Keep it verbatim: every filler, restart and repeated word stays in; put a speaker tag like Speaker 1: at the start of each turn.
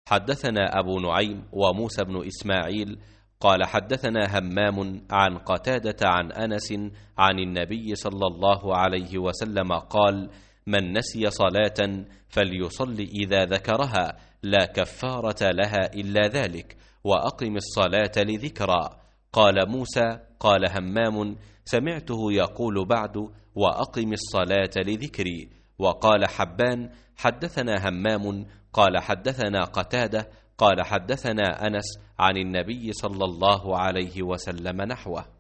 Speaker 1: حدثنا أبو نعيم وموسى بن إسماعيل قال حدثنا همام عن قتادة عن أنس عن النبي صلى الله عليه وسلم قال: من نسي صلاة فليصل إذا ذكرها، لا كفارة لها إلا ذلك، وأقم الصلاة لذكرى. قال موسى: قال همام: سمعته يقول بعد: وأقم الصلاة لذكري. وقال حبان: حدثنا همام قال حدثنا قتادة قال حدثنا أنس عن النبي صلى الله عليه وسلم نحوه.